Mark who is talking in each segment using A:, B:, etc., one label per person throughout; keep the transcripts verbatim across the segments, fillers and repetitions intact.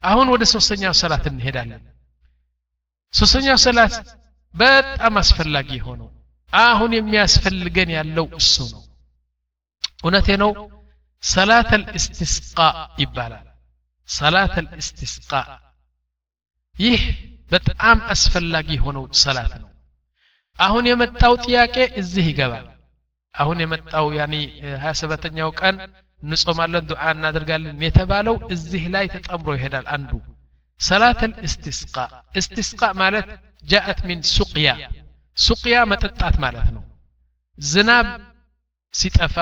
A: አሁን ወደ ሶስተኛው ሰላት እንሄዳለን ሶስተኛው ሰላት በጣም አስፈላጊ ሆኖ አሁን የሚያስፈልገን ያለው እሱ ነው እውነቴ ነው ሰላት الاستسقاء ይባላል ሰላት الاستسقاء ይህ በጣም አስፈላጊ ሆነው ሰላት ነው አሁን የመጣው ጥያቄ እዚህ ይገባል አሁን የመጣው ያኒ ሃያ ሰባተኛው ቀን እንጾማለን ዱዓ እናደርጋለን የተባለው እዚህ ላይ ተጠምሮ ይሄዳል አንዱ ሰላት الاستسقاء استسقاء ማለት جاءت من سقيا سقيا መጠጣት ማለት ነው ዝናብ ሲጠፋ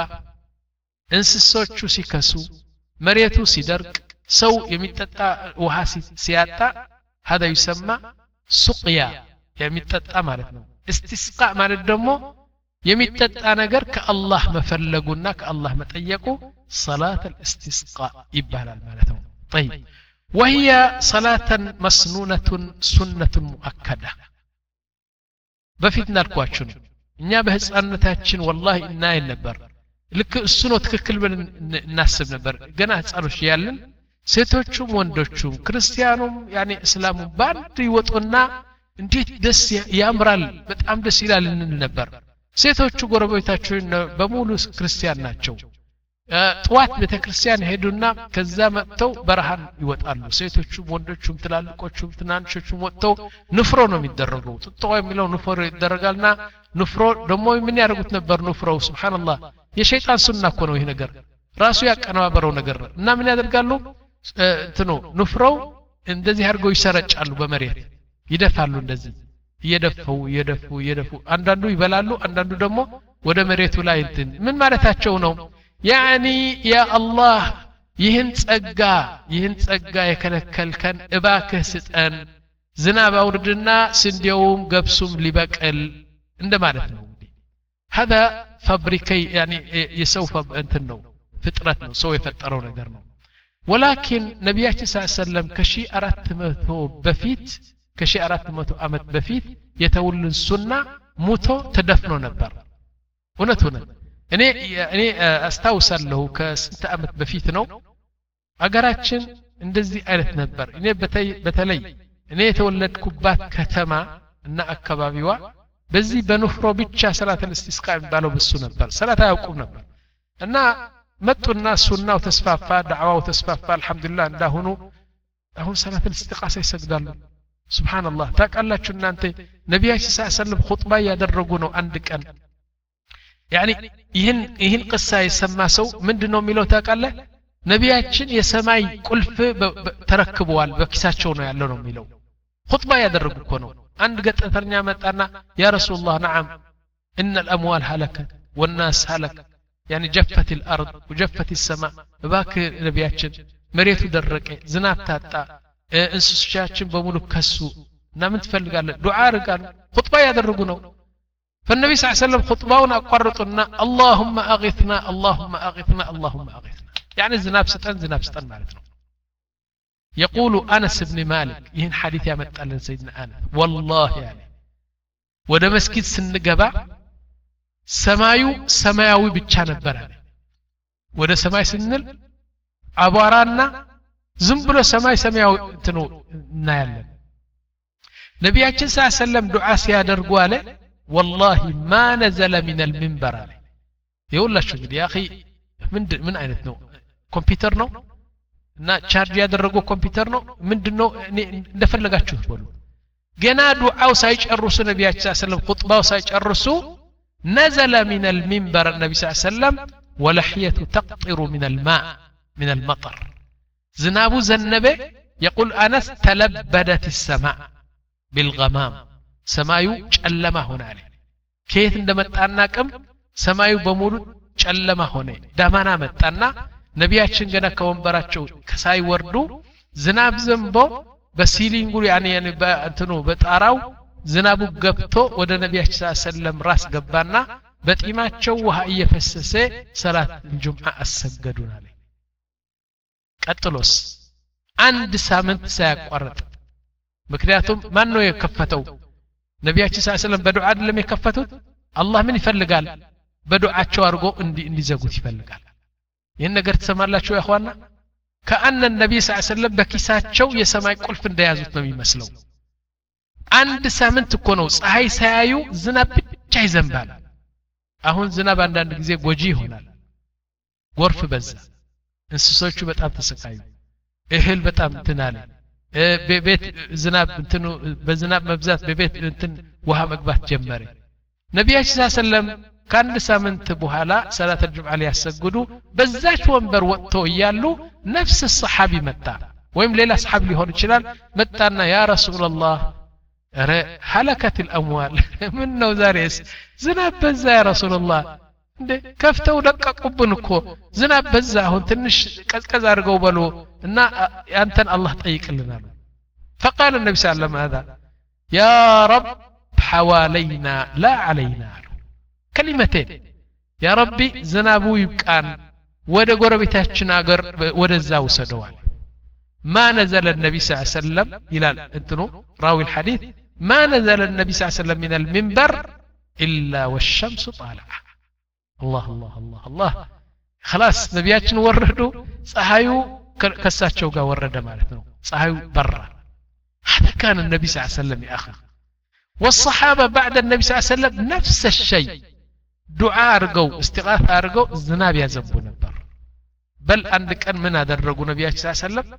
A: እንስሶቹ ሲከሱ መሬቱ ሲደርቅ ሰው የሚጠጣ ውሃ ሲያጣ هذا يسمى سقيا የሚጠጣ ማለት ነው استسقاء ማለት ደግሞ የሚጠጣ ነገር ከአላህ መፈለጉና ከአላህ መጠየቁ صلاه الاستسقاء ይባላል ማለት ነው طيب وهي صلاه مسنونه سنه مؤكده በፊት እንዳልኳችሁ ነው እኛ በህፃንነታችን والله እናይ ነበር ልክ እሱ ነው ትክክል ብለን እናስብ ነበር ገና ህፃኖች ያለን ሴቶቹም ወንዶቹም ክርስቲያኑም ያኔ እስላሙ ባንድ ይወጡና እንዴት ደስ ያምራል በጣም ደስ ይላል እንል ነበር ሴቶቹ ጎረቤታችን በሙሉ ክርስቲያን ናቸው ጧት ቤተክርስቲያን ሄዱና ከዛ መጥተው በረሃን ይወጣሉ ሴቶቹም ወንዶቹም ትላልቆቹም ትናንሾቹም ወጥተው ንፍሮ ነው የሚደረገው ጥጦ የሚለው ንፍሮ ይደረጋልና ንፍሮ ደግሞ ምን ያደርጉት ነበር ንፍሮው ሱብሃንአላህ የሸይጣን ሱና እኮ ነው ይሄ ነገር ራሱ ያቀነባበረው ነገር እና ምን ያደርጋሉ እንትኑ ንፍሮው እንደዚህ አድርገው ይሰረጫሉ በመሬት ይደፋሉ እንደዚህ እየደፈው እየደፉ እየደፉ አንዳንዱ ይበላሉ አንዳንዱ ደግሞ ወደ መሬቱ ላይ እንትን ምን ማለታቸው ነው ያኒ ያ አላህ ይህን ጸጋ ይህን ጸጋ የከለከልከን እባክህ ስጠን ዝናብ አውርድና ስንዴውም ገብሱም ሊበቅል እንደማለት ነው هذا فابريكي يعني يسوف እንትን ነው ፍጥረት ነው ሰው የፈጠረው ነገር ነው ولكن ነብያችን ሰለላሁ ዐለይሂ ወሰለም ከሺህ አራት መቶ በፊት ከሺህ አራት መቶ ዓመት በፊት የተውልን ሱና ሙቶ ተደፍኖ ነበር እውነት ነው እኔ እኔ አስታውሳለሁ ከስንት ዓመት በፊት ነው አገራችን እንደዚህ አይነት ነበር እኔ በተለይ እኔ የተወለድኩባት ከተማ እና አካባቢዋ በዚህ በንፍሮ ብቻ ሰላት الاستسقاء የሚባለው በሱ ነበር ሰላት አያውቁም ነበር እና መጡና ሱናው ተስፋፋ ዳዕዋው ተስፋፋ አልহামዱሊላህ እንዳሁኑ አሁን ሰላት الاستسقاء ይሰግዳሉ ሱብሃንአላህ ታውቃላችሁ እናንተ ነብያችን ሰለላሁ ዐለይሂ ወሰለም ኹጥባ ያደረጉ ነው አንድ ቀን يعني ይህን ይህን ቅሳ የሰማ ሰው ምንድነው የሚለው ታውቃለህ ነብያችን የሰማይ ቁልፍ ተረክበዋል በኪሳቸው ነው ያለው ነው የሚለው ኹጥባ ያደረጉ እኮ ነው አንድ ገጠተኛ መጣና ያ ረሱላህ ነዓም ان الاموال هلكت والناس هلك يعني جفت الارض وجفت السماء باك ነብያችን መሬቱ ደረቀ ዝናብ ታጣ እንስሶቻችን በሙሉ ከሱ እና ምን ትፈልጋለህ ዱዓ አርጋሉ ኹጥባ ያደረጉ ነው فالنبي صلى الله عليه وسلم خطباውን አቋርጡና اللهم اغثنا اللهم اغثنا اللهم اغثنا يعني ዝናብ ስጠን ዝናብ ስጠን ማለት ነው يقول انس بن مالك ይህን ሐዲስ ያመጣልን سيدنا انس والله يعني ወደ መስጊድ ስንገባ ሰማዩ ሰማያዊ ብቻ ነበር አለ ወደ ሰማይ ስንል አቧራና ዝም ብሎ ሰማይ ሰማያዊ እንትኑ እናያለን ነብያችን ሰለላሁ ዐለይሂ ወሰለም ዱዓ ሲያደርጉ አለ والله ما نزل من المنبر عليه يقول لك يا اخي من من አይነት ነው ኮምፒውተር ነው እና ቻርጅ ያደረገው ኮምፒውተር ነው ምንድነው እንደፈለጋችሁ በሉ ገና ዱዓው ሳይጨርሱ ነብያችን ሰለላሁ ዐለይሂ ወሰለም ኹጥባው ሳይጨርሱ نزل من المنبر النبي صلى الله عليه وسلم ولحيته تقطر من الماء من المطر ዝናቡ ዘነበ يقول انس تلبدت السماء بالغمام ሰማዩ ጨለማ ሆነ አለ ከየት እንደመጣና ቀም ሰማዩ በሙሉ ጨለማ ሆነ ዳማና መጣና ነብያችን ገና ከወንበራቸው ከሳይ ወርዱ ዝናብ ዘንቦ በሲሊንጉ ያኔ ያኔ በእንትኑ በጣራው ዝናቡ ገብቶ ወደ ነብያችን ሰለላሁ ዐለይሂ ወሰለም ራስ ገባና በጢማቸው ውሃ እየፈሰሰ ሰላት ጁምዓ አሰገዱን አለ ቀጥሎስ አንድ ሳምንት ሳያቋርጥ ምክንያቱም ማን ነው የከፈተው ነብያችን ሰለላሁ ዐለይሂ ወሰለም በዱዓ አይደለም የከፈቱት አላህ ምን ይፈልጋል በዱዓቸው አርጎ እንዲ እንዲዘጉት ይፈልጋል ይሄን ነገር ተሰማላችሁ ያخوانا كأن النبي صلى الله عليه وسلم በኪሳቸው የሰማይ ቁልፍ እንደያዙት ነው የሚመስለው አንድ ሳምንት እኮ ነው ፀሐይ ሳያዩ ዝናብ ብቻ ይዘንባል አሁን ዝናብ አንዳንድ ጊዜ ጎጂ ይሆናል ጎርፍ በዛ እንስሶቹ በጣም ተሰቃዩ እህል በጣም ትናለ በቤት ዝናብ እንትኑ በዝናብ መብዛት በቤት እንትን ውሃ መግባት ጀመረ ነብያችን ሰለላሁ ዐለይሂ ወሰለም ከአንድ ሳምንት በኋላ ሰላት الجمعه ላይ ያሰግዱ በዛች ወንበር ወጥቶ ይያሉ ነፍስ الصحابي መጣ ወይም ሌላ صحابي ሊሆን ይችላል መጣና ያ ረሱላህ ረ هلكت الاموال ምን ነው ዛሬስ ዝናብ በዛ ያ ረሱላህ እንዴ ከፍተው ደቀቁብን እኮ ዝናብ በዛ አሁን ትንሽ ቀዝቀዝ አድርገው በሉ እና አንተን አላህ ጠይቅልናል فقال النبي صلى الله عليه وسلم هذا يا رب حوالينا لا علينا كلمتين يا ربي زنابو يبقان ወደ ጎረቤታችን አገር ወደዛ ወሰደዋል ما نزل النبي صلى الله عليه وسلم الى انتو راوي الحديث ما نزل النبي صلى الله عليه وسلم من المنبر الا والشمس طالعه الله الله الله الله خلاص ነብያችን ወረዱ ፀሐዩ ከሳቸው ጋር ወረደ ማለት ነው ፀሐዩ በራ هذا كان النبي صلى الله عليه وسلم يا اخي والصحابه بعد النبي صلى الله عليه وسلم نفس الشيء دعاء ارغو استغاثه ارغو ዝናብ ያዘንቡ ነበር بل አንድ ቀን ምን አደረጉ ነብያችን ሰለላሁ ዐለይሂ ወሰለም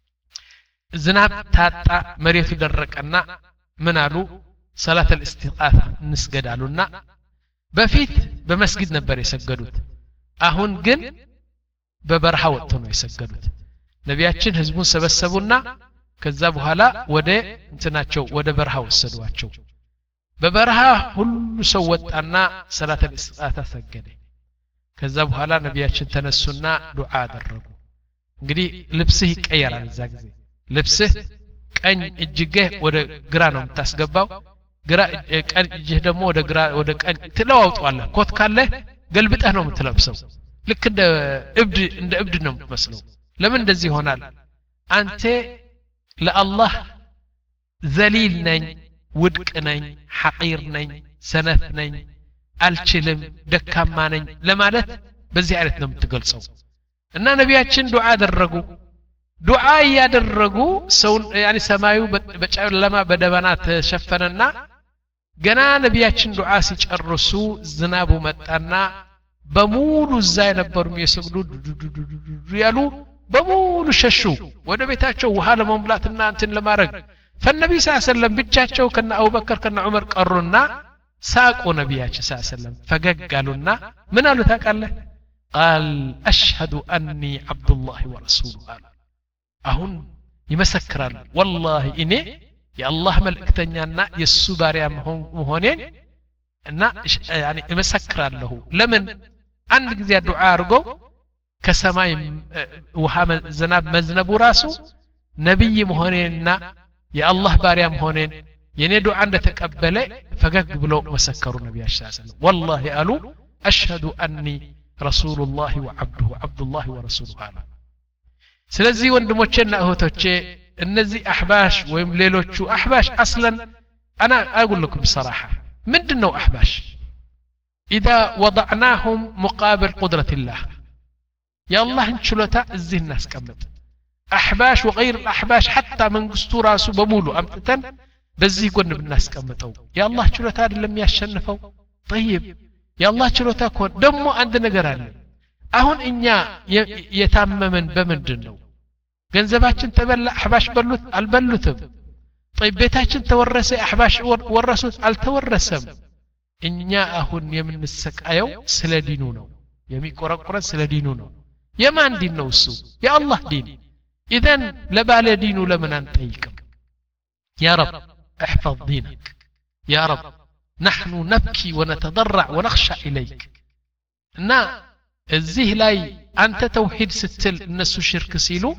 A: ዝናብ ታጣ መሬቱ ደረቀና ምን አሉ ሰላት الاستغاثه እንስገዳሉና በፊት በመስጊድ ነበር የሰገዱት አሁን ግን በበረሃ ወጥተው ነው የሰገዱት ነብያችን ህዝቡን ሰበሰቡና ከዛ በኋላ ወደ እንትናቸው ወደ በረሃ ወሰዷቸው በበረሃ ሁሉ ሰው ወጣና ሰላት الاستغاثه ሰገደ ከዛ በኋላ ነብያችን ተነሱና ዱዓ አደረጉ እንግዲህ ልብስህ ይቀየራል እዛ ጊዜ ልብስህ ቀኝ እጅግህ ወደ ግራ ነው የምታስገባው ግራ ቀኝ እጅህ ደግሞ ወደ ግራ ወደ ቀኝ ትለዋውጣለህ ኮት ካለ ገልብጠህ ነው የምትለብሰው ልክ እንደ እብድ እንደ እብድ ነው የምትመስለው ለምን እንደዚህ ይሆናል አንተ ለአላህ ዘሊል ነኝ ውድቅ ነኝ ሐቂር ነኝ ሰነፍ ነኝ አልችልም ደካማ ነኝ ለማለት በዚህ አይነት ነው የምትገልጸው እና ነብያችን ዱዓ አደረጉ ዱዓ ያደረጉ ሰው ያኒ ሰማዩ በጨለማ በደበና ተሸፈነና ገና ነብያችን ዱዓ ሲጨርሱ ዝናቡ መጣና በሙሉ እዛ የነበሩ የሰግዱ ያሉ በሙሉ ሸሹ ወደ ቤታቸው ውሃ ለመሙላትና እንትን ለማድረግ فالنبي صلى الله عليه وسلم ብቻቸው ከነ አቡበከር ከነ ዑመር ቀሩና ሳቁ ነብያችን صلى الله عليه وسلم ፈገግአሉና ምን አሉ ታውቃለህ قال اشهد اني عبد الله ورسوله አሁን ይመሰክራሉ والله እኔ የአላህ መልእክተኛና የሱ ባሪያ መሆኔን እና ያኒ ይመሰክራለሁ ለምን አንድ ጊዜ ዱዓ አድርጎ ከሰማይ ውሃ ዝናብ መዝነቡ ራሱ ነብይ መሆኔንና የአላህ ባሪያ መሆኔን የኔ ዱዓ እንደተቀበለ ፈገግ ብሎ መሰከሩ ነብያችን ሰለላሁ ዐለይሂ ወሰለም والله አሉ اشهد اني رسول الله وعبده عبد الله ورسوله አሉ ስለዚህ ወንድሞቼና እህቶቼ እነዚህ አህባሽ ወይም ሌሎቹ አህባሽ አስለን انا اقول لكم بصراحه ምንድነው አህባሽ اذا وضعناهم مقابل قدره الله يا الله ችሎታ እዚህ እናስቀምጥ احباش وغير الاحباش حتى መንግስቱ ራሱ በሙሉ አምጥተን በዚህ ጎን ብናስቀምጠው ያ አላህ ችሎታ አይደለም ያሸንፈው طيب ያ አላህ ችሎታ እኮ ደግሞ አንድ ነገር አለ አሁን እኛ የታመመን በምንድነው ገንዘባችን ተበላ احباش በሉት አልበሉትም طيب ቤታችን ተወረሰ احباش ወረሱት አልተወረሰም እኛ አሁን የምንሰቃየው ስለ ዲኑ ነው የሚቆረቆረን ስለ ዲኑ ነው የማን ዲን ነው እሱ ያ አላህ ዲን اذن لبال دينه لمن انطيكم يا رب احفظ دينك يا رب نحن نبكي ونتضرع ونخشى اليك نا الزه لاي انت توحيد ستل الناس شرك سيلو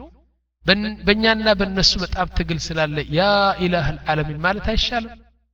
A: بنيانا بالناس بتام تقل سلال يا اله العالمين مالتها يشالم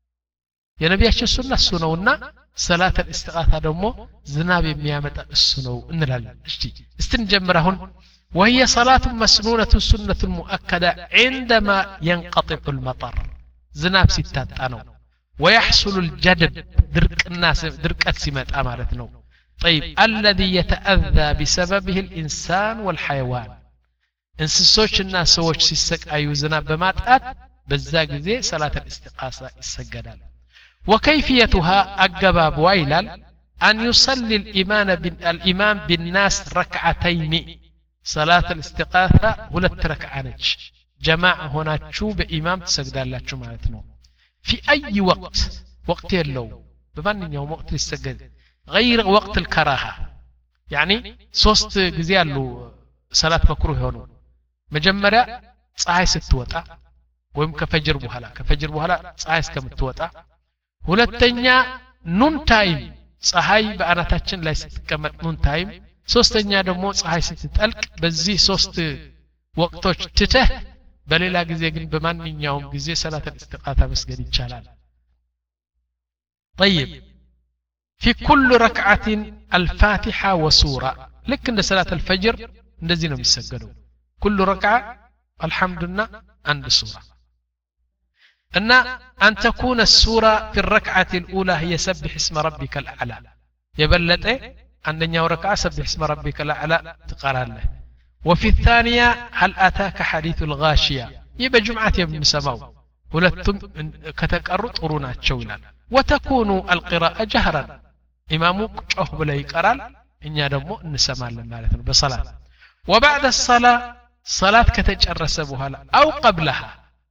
A: يا نبياتش السنه السنونا صلاه الاستغاثه دمو زناب يميامط السنو انلال اشتي استنجمرهن وهي صلاة مسنونة سنة مؤكدة عندما ينقطع المطر زناب ستات أنو ويحصل الجدب درك الناس درك أتسمات أمارتنو طيب الذي يتأذى بسببه الإنسان والحيوان እንስሶችና ሰዎች ሲሰቃዩ ዝናብ በማጣት በዛ ጊዜ ሰላት الاستقاصة ይሰገዳል وكيفيتها أجباب ويلال أن يصلي الإمام الإمام بالناس ركعتين صلاة الاستقاصة ሁለት ركعة ነች جماعة ሆናችሁ በኢማም ትሰግዳላችሁ ማለት ነው في أي وقت وقت የለው በማንኛውም ወቅት ሊሰገድ غير وقت الكراهة يعني ሶስት ጊዜ አሉ ሰላት መክሩህ ሆኖ መጀመሪያ ፀሐይ ስትወጣ ወይም ከፈጅር በኋላ ከፈጅር በኋላ ፀሐይ እስከምትወጣ ሁለተኛ ኑን ታይም ፀሐይ በአናታችን ላይ ስትቀመጥ ኑን ታይም ሶስተኛ ደግሞ ፀሐይ ስትጠልቅ በዚህ ሶስት ወቅቶች ትተህ በሌላ ጊዜ ግን በማንኛውም ጊዜ ሰላት الاستقاصة መስገድ ይቻላል طيب في كل ركعة الفاتحة وسورة لك عند صلاة الفجر እንደዚህ ነው የሚሰገደው كل ركعة الحمد لله عند السورة أن أن تكون السورة في الركعة الأولى هي سبح اسم ربك الأعلى يبلت عندنا ركعة سبح اسم ربك الأعلى تقرأ له وفي الثانية هل أتاك حديث الغاشية يبقى جمعة يبن سماو ولتم كتقروا طرونا تشولا وتكون القراءة جهرا إمامك شوه بلا يقرأ إن يدمو نسمع لنا بصلاة وبعد الصلاة صلاة كتجرس بها أو قبلها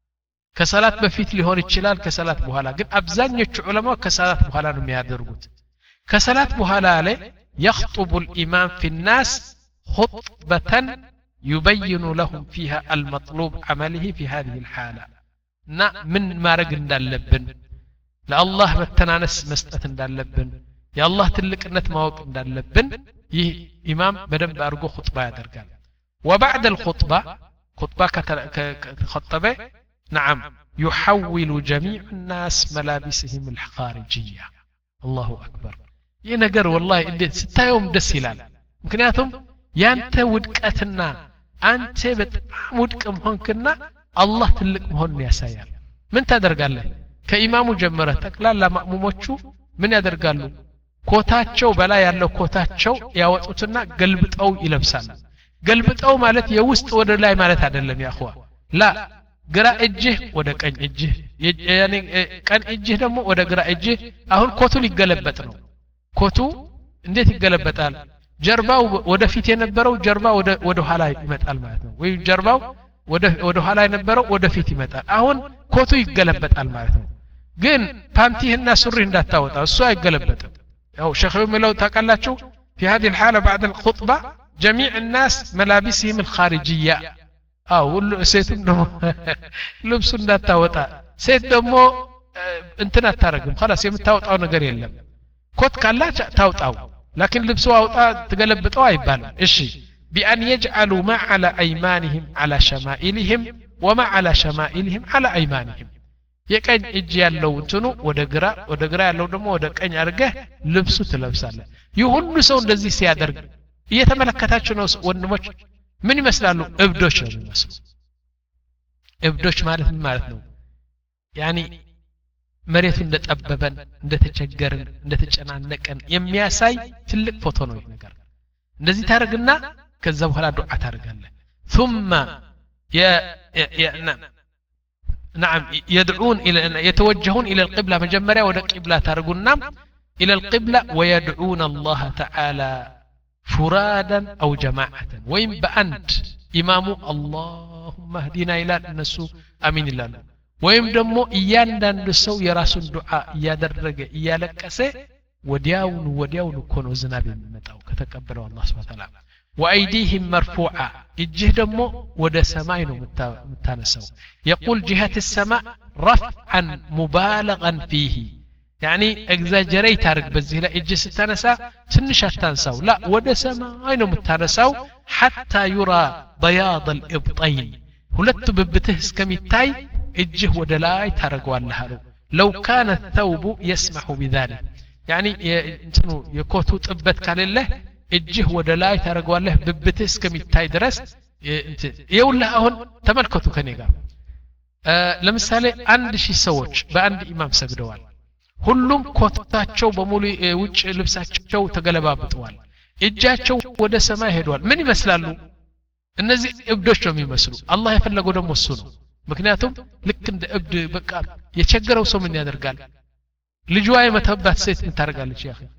A: كصلاة بفيت لهون الشلال كصلاة بها قد أبزان العلماء كصلاة بها لهم يادرقوت كصلاة بها عليه يخطب الإمام في الناس خطبة يبين لهم فيها المطلوب عمله في هذه الحالة نا من ما رجل دالبن لا الله متنانس مستة دالبن يا الله تلك نت موق دالبن يه إمام بدم بأرجو خطبة يدرجال وبعد الخطبة خطبة كخطبة نعم يحول جميع الناس ملابسهم الخارجية الله أكبر ينقر والله إدي ستة يوم دسيلان ممكناتهم يانت ودكتنا أنت بتعم ودكم هنكنا الله تلك مهن يا سيال من تدر قال له كإمام جمرتك لا لا مأمومتشو من يدر قال له كوتاتشو بلا يالله كوتاتشو يا وطوتنا قلبت أو يلبسان قلبت أو مالت يوست ولا لا مالت عدلم يا أخوة لا قرأ إجه ودا كان إجه يعني كان إجه دمو ودا قرأ إجه أهون كوتو ليقلبتنو كوتو انديت يقلبتال جرباو ودا فيت ينبرو جرباو ودا ودا حالا يمتال معناتنو وي جرباو ودا ودا حالا ينبرو ودا فيت يمتال أهون كوتو يقلبتال معناتنو ግን ፓንቲህና ሱሪ እንዳታወጣ እሱ አይገለበጥም ያው ሸኹ መለው ታቀላችሁ في هذه الحالة بعد الخطبة جميع الناس ملابسهم الخارجية أو سيتم دمو لبس እንዳታወጣ ሴት ደግሞ እንትና አታረግም خلاص የምታወጣው ነገር የለም ኮት ካላች ታውጣው لكن ልብሱ አውጣ ተገለብጠው አይባልም እሺ بأن يجعلوا ما على أيمانهم على شمائلهم وما على شمائلهم على أيمانهم የቀኝ እጅ ያለው እንትኑ ወደ ግራ ወደ ግራ ያለው ደግሞ ወደ ቀኝ አርገህ ልብሱ ትለብሳለህ ይሁን ሰው እንደዚህ ሲያደርግ እየተመለከታችሁ ነው ወንድሞች ምን ይመስላሉ እብዶች ነው የሚመስሉ እብዶች ማለት ምን ማለት ነው ያኒ መሬቱ እንደጠበበን እንደተቸገርን እንደተጨናነቀን የሚያሳይ ትልቅ ፎቶ ነው ይሄ ነገር እንደዚህ ታረግና ከዛ በኋላ ዱዓ ታረጋለህ ثم ያ ያ نعم يدعون إلى يتوجهون إلى القبلة مجمرة ولا قبلة ترجونا إلى القبلة ويدعون الله تعالى فرادا أو جماعة وإن بأنت إمام اللهم اهدنا إلى الناس أمين الله وإن دمو إيان دان دسو يراسون دعاء يادرج يالكسه ودياون ودياون كونوا زنابي متاو كتقبلوا الله سبحانه وتعالى وأيديهم مرفوعة الجه دمو ودا سماينو متانسو يقول جهة السماء رفعا مبالغا فيه يعني اكزاجريت تارك بزيلا الجه ستانسا تنشا تنساو لا ودا سماينو متانسو حتى يرى بياض الإبطين هلت ببته اسكميتاي الجه ودا لاي تارقوا اللهارو لو كان الثوب يسمح بذلك يعني انتنو يكوتو طبت كان الله እጅህ ወደ ላይ ታረጋዋለህ ብብትህ እስከሚታይ ድረስ ይውልህ አሁን ተመልከቱ ከኔ ጋር ለምሳሌ አንድ ሺህ ሰዎች በአንድ ኢማም ሰግደዋል ሁሉም ኮታቸው በሙሉ ውጭ ልብሳቸው ተገለባብጠዋል እጃቸው ወደ ሰማይ ሄዷል ምን ይመስላሉ እነዚህ እብዶች ነው የሚመስሉ አላህ የፈለገው ደግሞ እሱ ነው ምክንያቱም ልክ እንደ እብድ በቃ የቸገረው ሰው ምን ያደርጋል ልጇ የመተባት ሴት ምን ታደርጋለች ያ اخي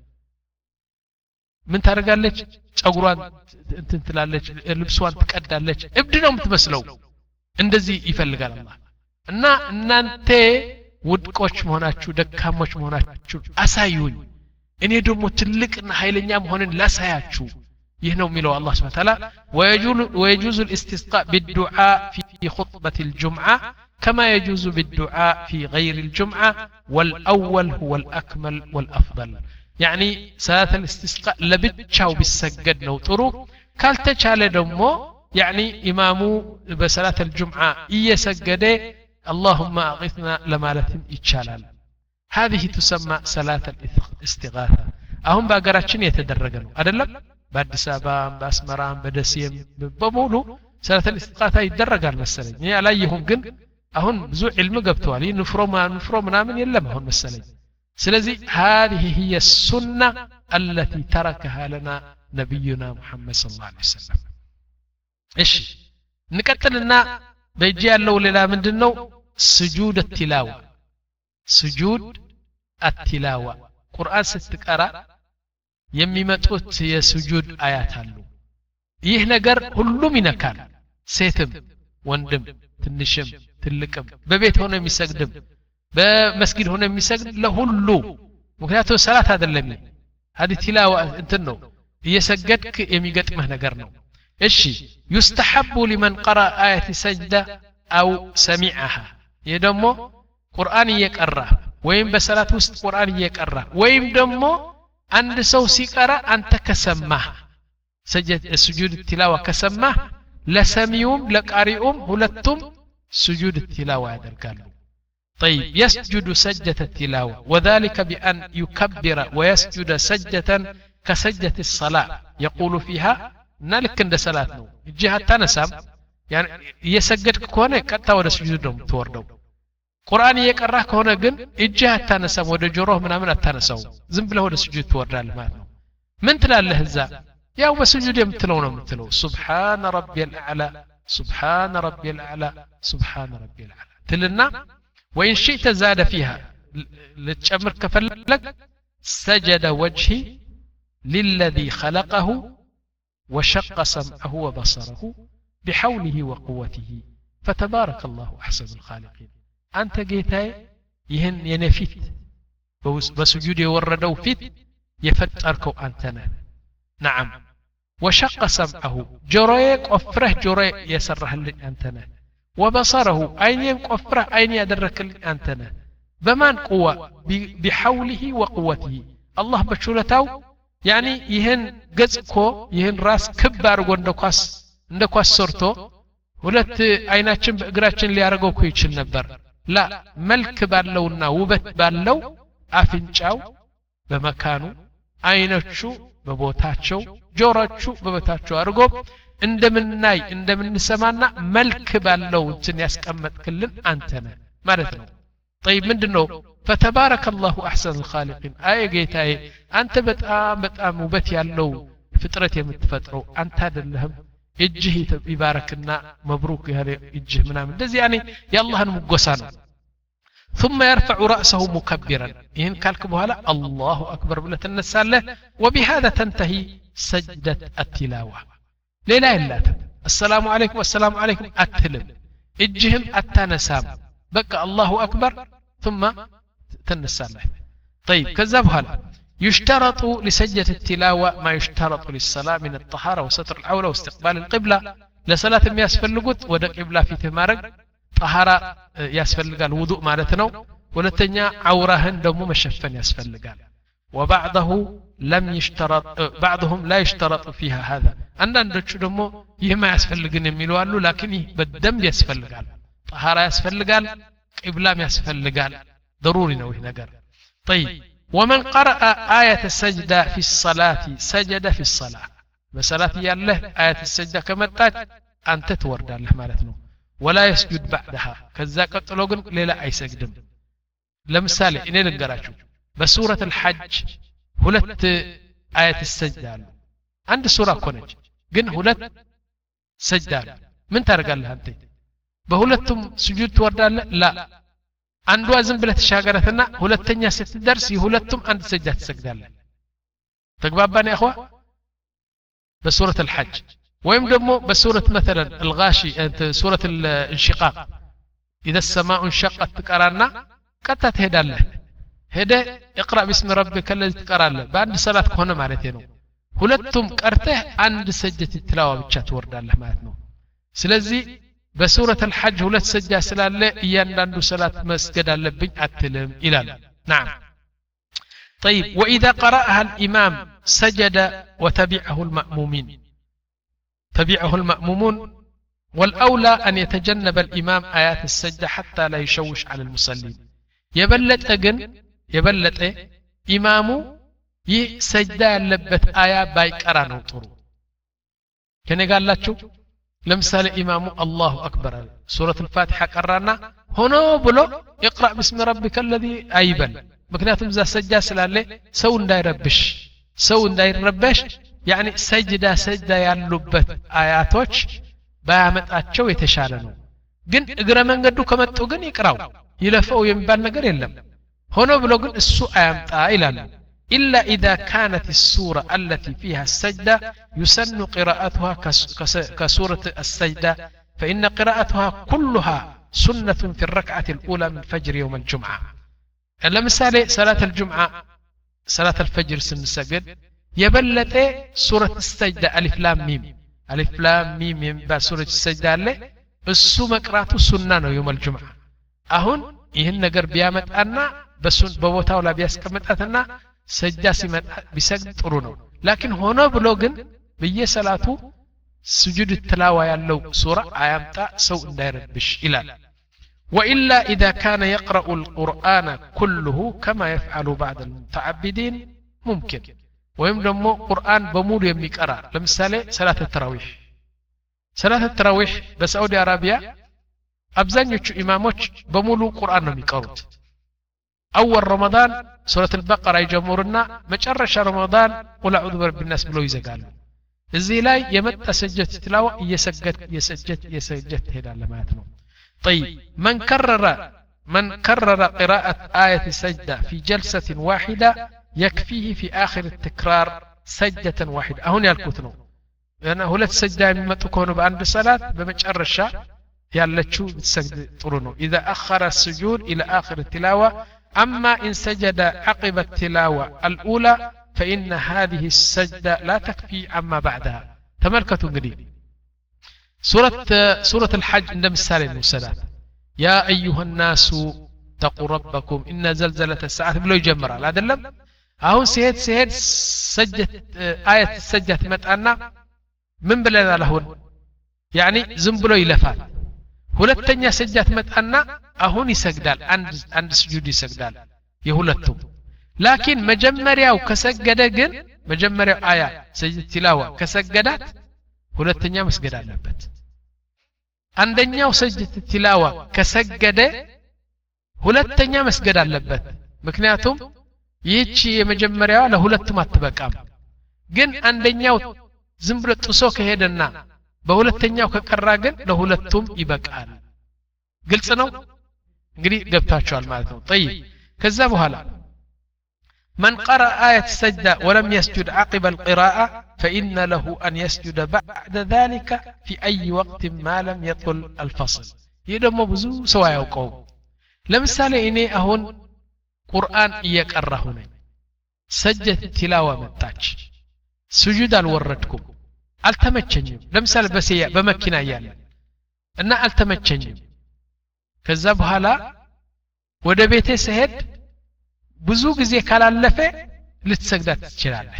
A: ምን ታደርጋለች ጸጉሯን እንትን ትላለች ልብሷን ትቀዳለች እብድ ነው የምትመስለው እንደዚህ ይፈልጋል አላህ እና እናንተ ውድቆች መሆናችሁ ደካሞች መሆናችሁ አሳዩኝ እኔ ደግሞ ትልቅና ኃይለኛ መሆንን ላሳያችሁ ይህ ነው የሚለው አላህ Subhanahu Wa Ta'ala ويجوز الاستسقاء بالدعاء في خطبة الجمعة كما يجوز بالدعاء في غير الجمعة والأول هو الأكمل والأفضل يعني صلاة الاستسقاء لبتشاو بالسجد نو طرو كالتشال دمو يعني إمامو بصلاة الجمعة يسجد اللهم أغثنا لمالة يتشالال هذه تسمى صلاة الاستغاثة أهم بأقراتشن يتدرجنوا أدلم بأديس أبابا بأسمران بدسيم بمولو صلاة الاستغاثة يتدرجان مثلا يعني عليهم جن أهون بزوع علم قبتوالي نفرو ما نفرو منامن يلا ما هون مثلا سلزي هذه هي السنة التي تركها لنا نبينا محمد صلى الله عليه وسلم إيش نكتلنا بيجي الله لنا من دنو سجود التلاوة سجود التلاوة قرآن ستقرأ የሚመጡት የሱጁድ አያት አሉ ይህ ነገር ሁሉም ይነካል ሴትም ወንድም ትንሽም ትልቅም በቤት ሆነ የሚሰግድም በመስጊድ ሆነ የሚሰግድ ለሁሉ ምክንያቱም ሰላት አይደለም هذه تلاوة እንትን ነው እየሰገድክ የሚገጥመህ ነገር ነው እሺ يستحب لمن قرأ آية سجدة أو سمعها ይህ ደግሞ ቁርአን እየቀራ ወይም በሰላት ውስጥ ቁርአን እየቀራ ወይም ደግሞ አንድ ሰው ሲቀራ አንተ ከሰማህ سجد سجود التلاوة كسمه لسميوم لقارئوم ሁለቱም سجود التلاوة ያደርጋሉ طيب يسجد سجدة التلاوة وذلك بأن يكبر ويسجد سجدة كسجدة الصلاة يقول فيها نالك عند صلاة نو الجهة تنسم يعني يسجدك كونه قطع ወደ سجود ነው ተወርደው ቁርአን እየቀራህ ከሆነ ግን እጅህ አታነሳም ወደ ጆሮህ ምናምን አታነሳው ዝም ብለህ ወደ ስጁድ ትወርዳለህ ማለት ነው ምን ትላለህ እዛ ያው በስጁድ የምትለው ነው የምትለው ሱብሃን ረቢየል አዕላ ሱብሃን ረቢየል አዕላ ሱብሃን ረቢየል አዕላ ትልና وإن شئت زاد فيها لتشمر كفلك سجد وجهي للذي خلقه وشق سمعه وبصره بحوله وقوته فتبارك الله أحسن الخالقين أنت جيتاي يهن ينفيت بسجود يوردو فيت يفتركو أنتنا نعم وشق سمعه جريك أفره جريك يسره لك أنتنا وبصره أين قفره أين يدرك أنتنا بمان قوة بحوله وقوته الله بشولته يعني يهن جزكو يهن راس كبار وندقاس ندقاس صرتو ሁለት አይናችን በእግራችን ሊያረገው እኮ ይችል ነበር لا መልክ ባለውና ውበት ባለው አፍንጫው በመካኑ አይኖቹ በቦታቸው ጆሮቹ በቦታቸው አድርጎ እንደምናይ እንደምንሰማና መልክ ባለው እንትን ያስቀመጥክልን አንተ ነህ ማለት ነው طيب ምንድነው فتبارك الله احسن الخالقين አይ ጌታዬ አንተ በጣም በጣም ውበት ያለው ፍጥረት የምትፈጥረው አንተ አይደለህም እጅህ ይባረክና መብሩክ ያለ እጅህ ምናምን እንደዚህ ያኔ የአላህን ሙገሳ ነው ثم يرفع رأسه مكبرا ይህን ካልክ በኋላ الله اكبر ብለህ ተነሳለህ وبهذا تنتهي سجدة التلاوة ሌላ የላትም السلام عليكم والسلام عليكم አትልም እጅህም አታነሳም በቃ الله اكبر ثم تنسالله طيب ከዛ በኋላ يشترط لسجدة التلاوة ما يشترط للصلاة من الطهارة وستر العورة واستقبال القبلة لصلاة يسفلقوت ودا قبلة في تمارق طهارة يسفلقال وضوء مالتنا ولتنيا عورهن دمو مشفن يسفلقال وبعضه لم يشترط بعضهم لا يشترط فيها هذا አንዳንዶቹ ደግሞ ይህማ ያስፈልግን የሚሉ አሉ لكن በደም ያስፈልጋል طهارة ያስፈልጋል قبلة ያስፈልጋል ضروري ነው ይህ ነገር طيب ومن قرأ آية السجدة في الصلاة سجد في الصلاة بصلاة يالله آية السجدة كمتاج أنت تورد الله مالتنا ولا يسجد بعدها كذا قتلوغن ليلا أي سجدم لمثالي إني لنقرأشو بسورة الحج هلت آية السجدة عند سورة كونج قن هلت ሰጅዳ ምን ታደርጋለህ አንተ በሁለቱም ስጁድ ትወርዳለህ ላ አንዷ ዝም ብለህ ተሻገረትና ሁለተኛ ስትደርስ የሁለቱም አንድ ሰጅዳ ትሰግዳለህ ተግባባን ያخوا በሱረة الحج ወይም ደግሞ በሱረة مثلا الغاشي سوره الانشقاق اذا السماء انشقت تقرانا ቀጥታ ትሄዳለህ ሄደ اقرا باسم ربك الذي تقراله በአንድ ሰላት ከሆነ ማለት ነው ሁለቱም ቀርተህ አንድ ሰጅት ትላዋ ብቻ ትወርዳለህ ማለት ነው ስለዚህ በሱረة الحج ሁለት ሰጅዳ ስላለ እያንዳንዱ ሰላት መስገድ አለብኝ አትልም ይላል نعم طيب واذا قراها الامام سجد وتبعه المأمومين تبعه المأمومون والاولى ان يتجنب الامام ايات السجده حتى لا يشوش على المصلين يبلط ግን የበለጠ ኢማሙ ይህ ሰጅዳ ያለበት አያ ባይቀራ ነው ጥሩ ከነጋላችሁ ለምሳሌ ኢማሙ አላሁ አክበር ሱረቱ الفاتحه ቀራና ሆኖ ብሎ اقرا باسم ربك الذي አይበል ምክንያቱም ዛ ሰጅዳ ስላለ ሰው እንዳይረብሽ ሰው እንዳይረበሽ يعني ሰጅዳ ሰጅዳ ያሉበት አያቶች ባያመጣቸው የተሻለ ነው ግን እግረ መንገዱ ከመጡ ግን ይቅራው ይለፈው የሚባል ነገር የለም ሆኖ ብሎ ግን እሱ አያምጣ ይላል إلا إذا كانت السورة التي فيها السجدة يسن قراءتها كسورة السجدة فإن قراءتها كلها سنة في الركعة الأولى من فجر يوم الجمعة لمثال صلاة الجمعة صلاة الفجر سنسجد يبلت سورة السجدة ألف لام ميم ألف لام ميم يبقى سورة السجدة اللي السو مقراته سنة يوم الجمعة أهون ይህን ነገር ቢያመጣና በሱን በቦታው ላይ ቢያስቀምጣትና ሰጅዳ ሲመጣ ቢሰግድ ጥሩ ነው ላኪን ሆኖ ብሎ ግን በየሰላቱ ስጁድ ትላዋ ያለው ሱራ አያምጣ ሰው እንዳይረብሽ ይላል والا اذا كان يقرأ القرآن كله كما يفعل بعض المتعبدين ممكن ወይም ደግሞ ቁርአን በሙሉ የሚቀራ ለምሳሌ ሰላት التراويح ሰላት التراويح በሳዑዲ አረቢያ አብዛኞቹ ኢማሞች በሙሉ ቁርአን ነው የሚቀሩት اول رمضان سوره البقره يجمرنا መጨረሻ رمضان قل اعوذ برب الناس ብለው ይዘጋሉ እዚህ ላይ የመጣ ሰጀት ትላዋ እየሰገድ የሰጀት የሰጀት ሄዳለ ማለት ነው طيب من كرر من كرر قراءه ايه السجده في جلسه واحده يكفيه في اخر التكرار سجده واحده አሁን ያልኩት ነው እና ሁለት ሰጅዳ የሚመጡ ከሆነ በአንድ ሰላት በመጨረሻ ያለችው ብትሰግድ ጥሩ ነው اذا اخر السجود الى اخر التلاوه اما ان سجد عقب التلاوه الاولى فان هذه السجده لا تكفي عما بعدها تملكتوا እንግዲህ سوره سوره الحج عند مثال المسلات يا ايها الناس اتقوا ربكم ان زلزله الساعه ብሎ ይጀምራል አይደለም አሁን ሲሄድ ሲሄድ ሰጀት አያት ሰጀት መጣና ምን ብለናል አሁን يعني ዝም ብሎ ይለፋል ሁለተኛ ሰጅዳት መጣና አሁን ይሰግዳል አንድ አንድ ስጁድ ይሰግዳል የሁለቱም ላኪን መጀመሪያው ከሰገደ ግን መጀመሪያው አያ ሰጅድ ትላዋ ከሰገዳት ሁለተኛ መስገድ አለበት አንደኛው ሰጅድ ትላዋ ከሰገደ ሁለተኛ መስገድ አለበት ምክንያቱም ይህቺ የመጀመሪያዋ ለሁለቱም አትበቃም ግን አንደኛው ዝም ብሎ ጥሶ ከሄደና በሁለተኛው ከቀራ ግን ለሁለቱም ይበቃል ግልጽ ነው እንግዲህ ገብታችኋል ማለት ነው طيب ከዛ በኋላ من قرأ آية السجدة ولم يسجد عقب القراءة فإن له أن يسجد بعد ذلك في أي وقت ما لم يطل الفصل يدمو بزو سوا يوقو لمثال إني أهون قرآن يقرأ هنا سجد التلاوة متاج سجود الوردكم አልተመቸኝም ለምሳሌ በሲያ በመኪና ያለ እና አልተመቸኝም ከዛ በኋላ ወደ ቤቴ ሲሄድ ብዙ ጊዜ ካላለፈ ልትሰግዳት ትችላለህ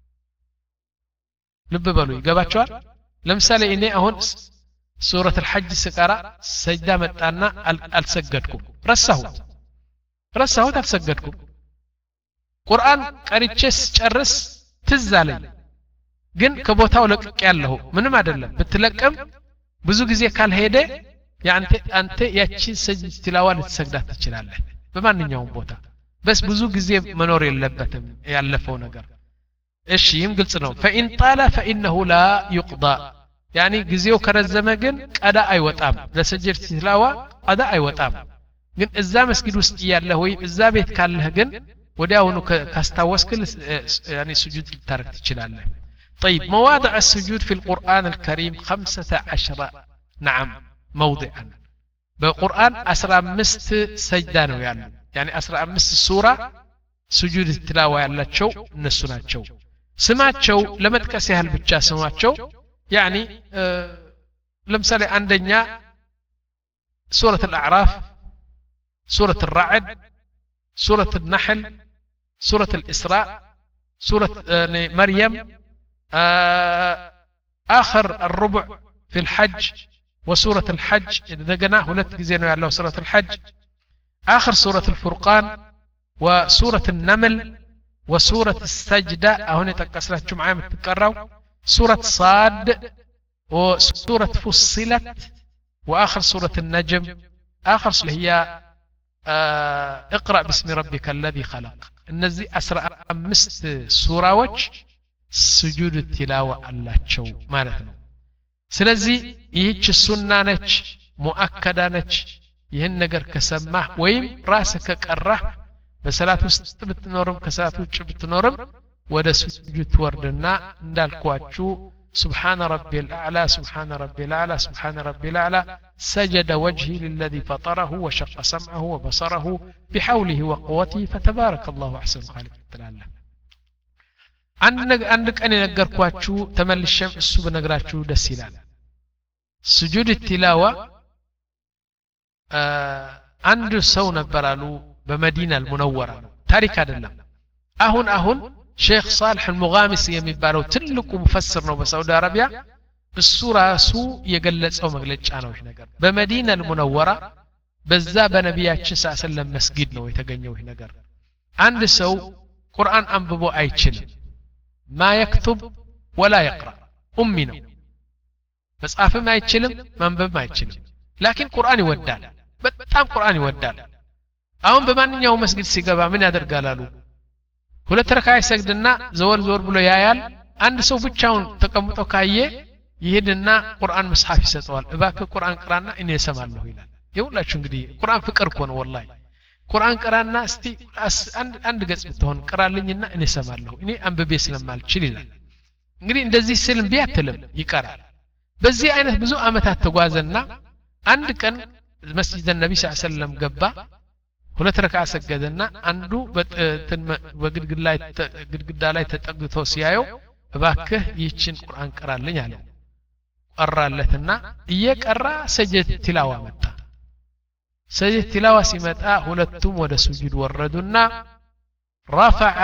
A: ልብ በሉ ይገባቸዋል ለምሳሌ እኔ አሁን ሱረቱ الحج ስቀራ ሰጅዳ መጣና አልሰገድኩም ረሳሁት ረሳሁት አልሰገድኩም ቁርአን ቀርቼስ ጨርስ ትዝ አለኝ ግን ከቦታው ለቅቅ ያለው ምንም አይደለም ብትለቀም ብዙ ጊዜ ካልሄደ ያንተ አንተ ያቺ ሰጅድ ትላዋ ልትሰግዳት ትችላለህ በማንኛውም ቦታ بس ብዙ ጊዜ መኖር የለበትም ያለፈው ነገር እሺ ይም ግልጽ ነው فإن طال فإنه لا يقضى ያኒ ጊዜው ከረዘመ ግን ቀዳ አይወጣም ለሰጀድ ትላዋ ቀዳ አይወጣም ግን እዛ መስጊድ ውስጥ ያለ ወይ እዛ ቤት ካለህ ግን ወዲያውኑ ካስታወስክ ያኒ ስጁድ ልታረግ ትችላለህ طيب مواضع السجود في القرآن الكريم خمسة عشر نعم موضعا بالقرآن أسرى مست سجدان يعني يعني أسرى مست سورة سجود التلاوة ያላቸው እነሱ ናቸው ስማቸው ለመጥቀስ ያህል ብቻ ስማቸው يعني ለምሳሌ አንደኛ سورة الأعراف سورة الرعد سورة النحل سورة الإسراء سورة مريم آخر الربع في الحج وسورة الحج إذا قلنا هناك زينو يعلو سورة الحج آخر سورة الفرقان وسورة النمل وسورة السجدة هنا تكسرت جمعة متكرر سورة صاد وسورة فصلت وآخر سورة النجم آخر سورة هي آه اقرأ باسم ربك الذي خلق النزي أسرع أمست سورة وجه سجود التلاوة الله تشو مالتنا سلزي يهيج السنة نج مؤكدة نج يهن نجر كسماه ويم راسك كره بسلات وستبت نورم كسلات وشبت نورم ودا سجود وردنا ندال كواتشو سبحان ربي الأعلى سبحان ربي الأعلى سبحان ربي الأعلى سجد وجهي للذي فطره وشق سمعه وبصره بحوله وقوته فتبارك الله أحسن الخالق تعالى عندك أنا نقركواتشو تمل الشمس السوب نقراتشو دسيلان سجود التلاوة آه عنده سونا برالو بمدينة المنورة تاريخ هذا اللهم أهون أهون شيخ صالح المغامسي يمبالو تلك مفسرنا بسعودية عربية بالسورة سو يقلت أو مقلتش أنا وش نقر بمدينة المنورة بزاب نبيات شسع سلم مسجدنا ويتقنيه نقر عند سو قرآن أنببو أيتشل ما يكتب ولا يقرأ أمنا بس أفهم ما يتشلم منبب ما يتشلم لكن قرآن يودال بتام قرآن يودال أهم بمان يوم مسجد سيقابا من هذا قالالو ሁለት ረካ ይሰግድና ዘወር ዘወር ብሎ ያያል አንድ ሰው ብቻውን ተቀምጦ ካየ ይሄድና ቁርአን መስሐፍ ይሰጠዋል እባክህ ቁርአን ቅራና እኔ እሰማለሁ ይላል ይውላችሁ እንግዲህ ቁርአን ፍቅር እኮ ነው ወላሂ ቁርአን ቅራና እስቲ አንድ አንድ ገጽ ብትሆን ቅራልኝና እኔ እሰማለሁ እኔ አንብቤ ስለማልችል ይላል እንግዲህ እንደዚህ ስልም ቢያትልም ይቀራል በዚህ አይነት ብዙ አመታት ተጓዘና አንድ ቀን መስጂድ ነብይ ሰለላሁ ዐለይሂ ወሰለም ገባ ሁለት ረካ ሰገደና አንዱ በግድግዳ ላይ ግድግዳ ላይ ተጠግቶ ሲያየው እባክህ ይህችን ቁርአን ቀራልኝ አለው ቀራለትና እየቀራ ሰጀድ ትላዋ መጣ ሰጀድ ትላዋ ሲመጣ ሁለቱም ወደ ሱጁድ ወረዱና رفع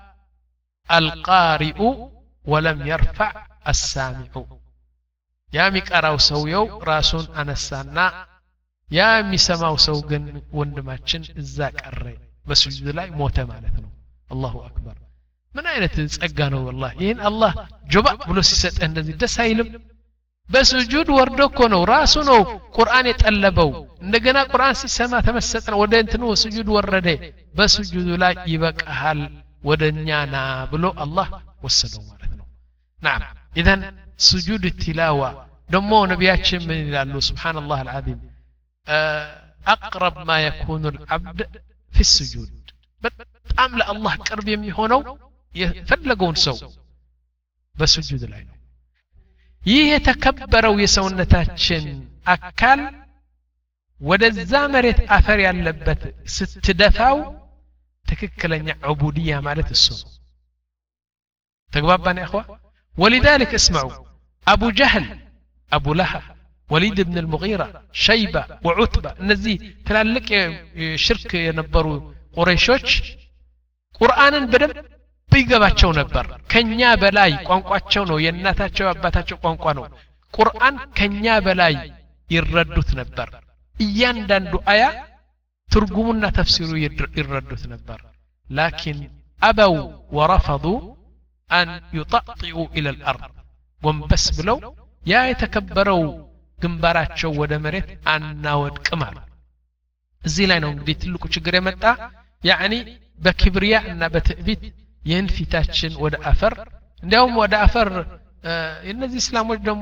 A: القارئ ولم يرفع السامع يا ميقراو سويو راسون انسانا ያ የሚሰማው ሰው ግን ወንድማችን እዛ ቀረ በሱጁድ ላይ ሞተ ማለት ነው አላሁ አክበር ምን አይነት ጸጋ ነው والله ይሄን አላህ ጆባ ብሎ ሲሰጥ እንደዚህ ደስ አይልም በሱጁድ ወርዶ እኮ ነው ራሱ ነው ቁርአን የጠለበው እንደገና ቁርአን ሲሰማ ተመሰጠ ወደ እንትኑ ሱጁድ ወረደ በሱጁድ ላይ ይበቃሃል ወደኛና ብሎ አላህ ወሰደው ማለት ነው نعم اذا سجود التلاوه ደሞ ነብያችን ምን ይላሉ ሱብሃንአላህ العظيم أقرب ما يكون العبد في السجود بتأم الله قرب يميهونو يفلقون سو بسجود العين يتكبروا يسونتاتشن أكل ودزا مريت أثر ياللبت ستدفاو تككلن عبودية مالت السنة تقبابان يا إخوة ولذلك اسمعوا أبو جهل أبو لهب وليد بن المغيرة شيبة وعتبة النزي تلالك شرك ينبروا قريشوش قرآن بدب بيقباتشو نبر كنيا بلاي قوانقواتشو نو يناتاتشو أباتاتشو قوانقوانو قرآن كنيا بلاي يردوت نبر إيان داندو آية ترقمنا تفسيرو يردوت نبر لكن أبوا ورفضوا أن يطأطئوا إلى الأرض وانبس بلو يا يتكبروا ግንባራቸው ወደ መሬት አናወድቅም አሉ እዚህ ላይ ነው እንግዲህ ትልቁ ችግር የመጣ ያኒ በክብሪያ እና በትዕቢት ይህን ፊታችን ወደ አፈር እንዲያውም ወደ አፈር እነዚህ እስላሞች ደግሞ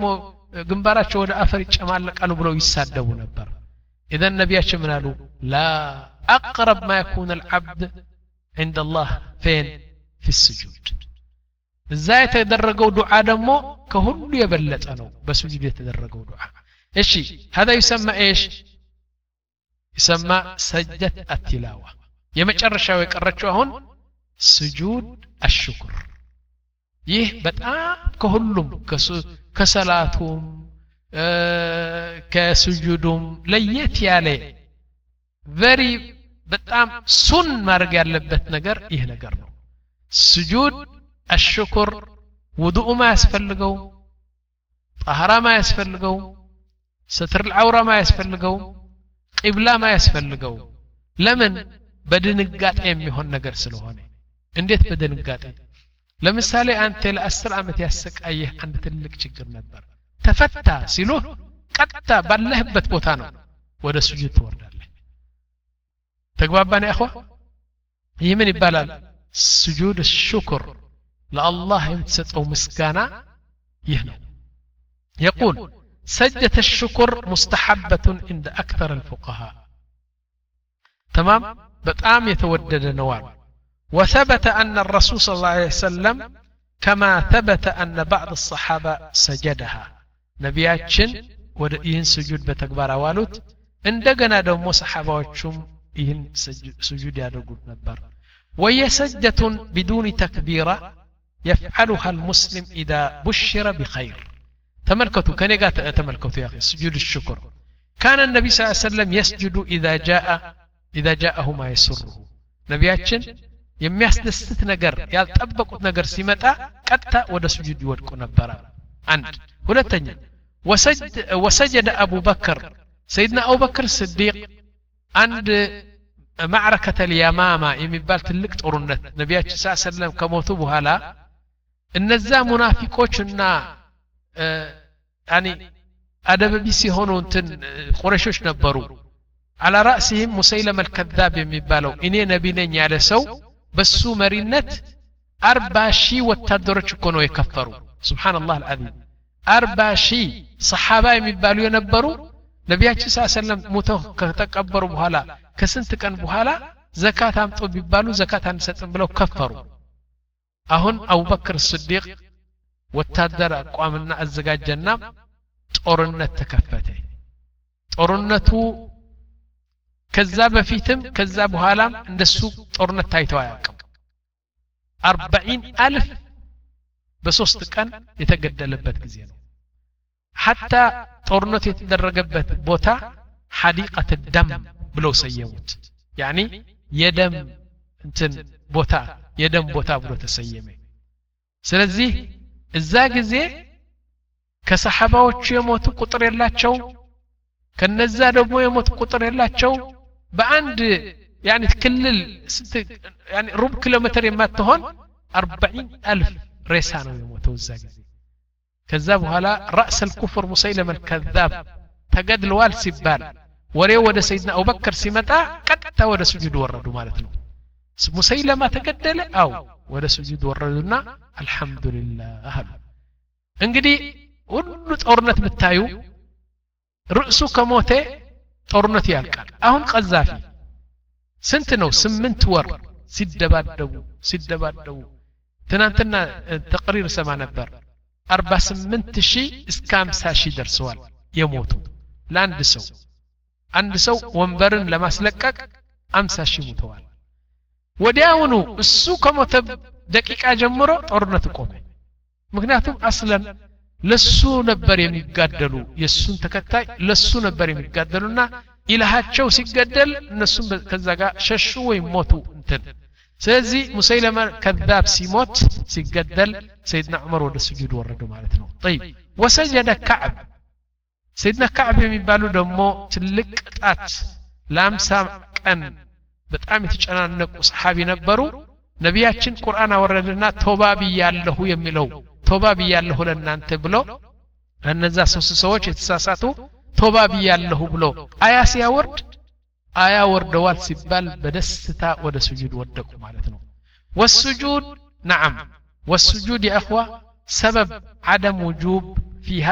A: ግንባራቸው ወደ አፈር ይጨማለቃሉ ብለው ይሳደቡ ነበር اذا ነቢያችን ምን አሉ لا اقرب ما يكون العبد عند الله فين في السجود እዛ የተደረገው ዱዓ ደግሞ ከሁሉ የበለጠ ነው በሱጁድ የተደረገው ዱዓ እሺ هذا يسمى ايش يسمى سجدة التلاوة የመጨረሻው የቀረችው አሁን سجود الشكر ይህ በጣም ከሁሉም ከሰላቱም ከሱጁዱም ለየት ያለ very በጣም ሱን ማድረግ ያለበት ነገር ይህ ነገር ነው سجود الشكر ውዱእ ما ያስፈልገው طهارة ما ያስፈልገው ستر العورة ما ያስፈልገው ቂብላ ما ያስፈልገው ለምን በድንጋጤ የሚሆን ነገር ስለሆነ እንዴት በድንጋጤ ለምሳሌ አንተ ለአስር አመት ያሰቃየህ አንድ ትልቅ ችግር ነበር ተፈታ ሲሉ ቀጥታ ባለህበት ቦታ ነው ወደ ሱጁድ ትወርዳለህ ተግባባን ያ اخوه ይህ ምን ይባላል سجود الشكر لله يمتسطው ምስጋና ይህ ነው يقول سجدة الشكر مستحبة عند أكثر الفقهاء تمام بتام يتودد نوال وثبت أن الرسول صلى الله عليه وسلم كما ثبت أن بعض الصحابة سجدها نبياتشن ودين سجود بتكبار والوت عندنا دمو صحاباتشم ين سجود يادقون نبر وهي سجدة بدون تكبيرة يفعلها المسلم إذا بشر بخير تملكتوا كان يقات تملكتوا يا أخي سجود الشكر كان النبي صلى الله عليه وسلم يسجد إذا جاء إذا جاءه ما يسره نبياتشن የሚያስደስት ነገር ያልጠበቁት ነገር ሲመጣ ቀጥታ ወደ ሱጁድ ይወድቁ ነበር አንድ ሁለተኛ ወሰጅ ወሰጀደ አቡ በክር ሰይድና አቡ በክር ስዲቅ አንድ ማዕረከተ اليمامة የሚባል ትልቅ ጦርነት ነብያችን ሰለላሁ ዐለይሂ ወሰለም ከሞቱ በኋላ እነዛ ሙናፊቆችና ያኒ አደበቢስ የሆኑ እንትን ቁረይሾች ነበሩ على رأسهم مسيلمة الكذاب የሚባለው እኔ ነብይ ነኝ ያለ ሰው በሱ መሪነት አርባ ሺህ ወታደሮች እኮ ነው የከፈሩ ሱብሃንአላህ አልዓዚም አርባ ሺህ ሰሃባ የሚባሉ የነበሩ ነብያችን ሰለላሁ ዐለይሂ ወሰለም ሞተው ከተቀበሩ በኋላ ከስንት ቀን በኋላ ዘካት አምጡ ቢባሉ ዘካት አንሰጥም ብለው ከፈሩ አሁን አቡበክር ስዲቅ ወታደር አቋምና አዘጋጀና ጦርነት ተከፈተ ጦርነቱ ከዛ በፊትም ከዛ በኋላም እንደሱ ጦርነት ታይተው አያውቅም አርባዒን አልፍ በሶስት ቀን የተገደለበት ጊዜ ነው حتى ጦርነቱ የተደረገበት ቦታ حديقة الدم ብለው ሰየሙት يعني የደም እንትን ቦታ የደም ቦታ ብሎ ተሰየመ ስለዚህ እዛ ጊዜ ከሰሃባዎቹ የሞቱ ቁጥር የላቸው ከነዛ ደግሞ የሞቱ ቁጥር የላቸው በአንድ يعني ክልል يعني ሩብ ኪሎ ሜትር የማትሆን አርባዒን አልፍ ሬሳ ነው የሞተው እዛ ጊዜ ከዛ በኋላ رأس الكفر مسيلمة الكذاب ተገድለዋል ሲባል ወሬው ወደ ሰይድና አቡበክር ሲመጣ ቀጥታ ወደ ሱጁድ ወረዱ ማለት ነው ሙሰይለማ ተገደለ አው ወደ ሱጁድ ወረዱና አልহামዱሊላህ እንግዲህ ሁሉ ጦርነት ብታዩ ርዕሱ ከሞተ ጦርነት ያልቃል አሁን ቀዛፊ ስንት ነው ስምንት ወር ሲደባደቡ ሲደባደቡ ትናንትና ተቅሪር ሰማ ነበር አርባ ስምንት ሺህ እስከ ሃምሳ ሺህ ደርሰዋል የሞቱ ለአንድ ሰው አንድ ሰው ወንበርን ለማስለቀቅ ሃምሳ ሺህ ሞተዋል ወዲያውኑ እሱ ከሞተ ደቂቃ ጀምሮ ጦርነት ቆመ ምክንያቱም አስለን ለሱ ነበር የሚጋደሉ የሱን ተከታይ ለሱ ነበር የሚጋደሉና ኢላሃቸው ሲገደል እነሱም ከዛ ጋር ሸሹ ወይ ሞቱ እንትን ስለዚህ ሙሰይለማ ከذاب ሲሞት ሲገደል ሰይድና ዑመር ወደ ሱጁድ ወረዱ ማለት ነው طيب وسجد كعب ሰይድና ከዕብ የሚባሉ ደግሞ ትልቅ ጣት ለአምሳ ቀን በጣም የተጨናነቁ ሰሃቢ ነበሩ ነቢያችን ቁርአን አወረደና ተውባ ብያለሁ የሚለው ተውባ ብያለሁ ለእናንተ ብሎ እነዛ ሶስት ሰዎች የተሳሳቱ ተውባ ብያለሁ ብሎ አያ ሲያወርድ አያ ወርደዋል ሲባል በደስታ ወደ ሱጁድ ወደቁ ማለት ነው والسجود نعم والسجود يا اخوه سبب عدم وجوب فيها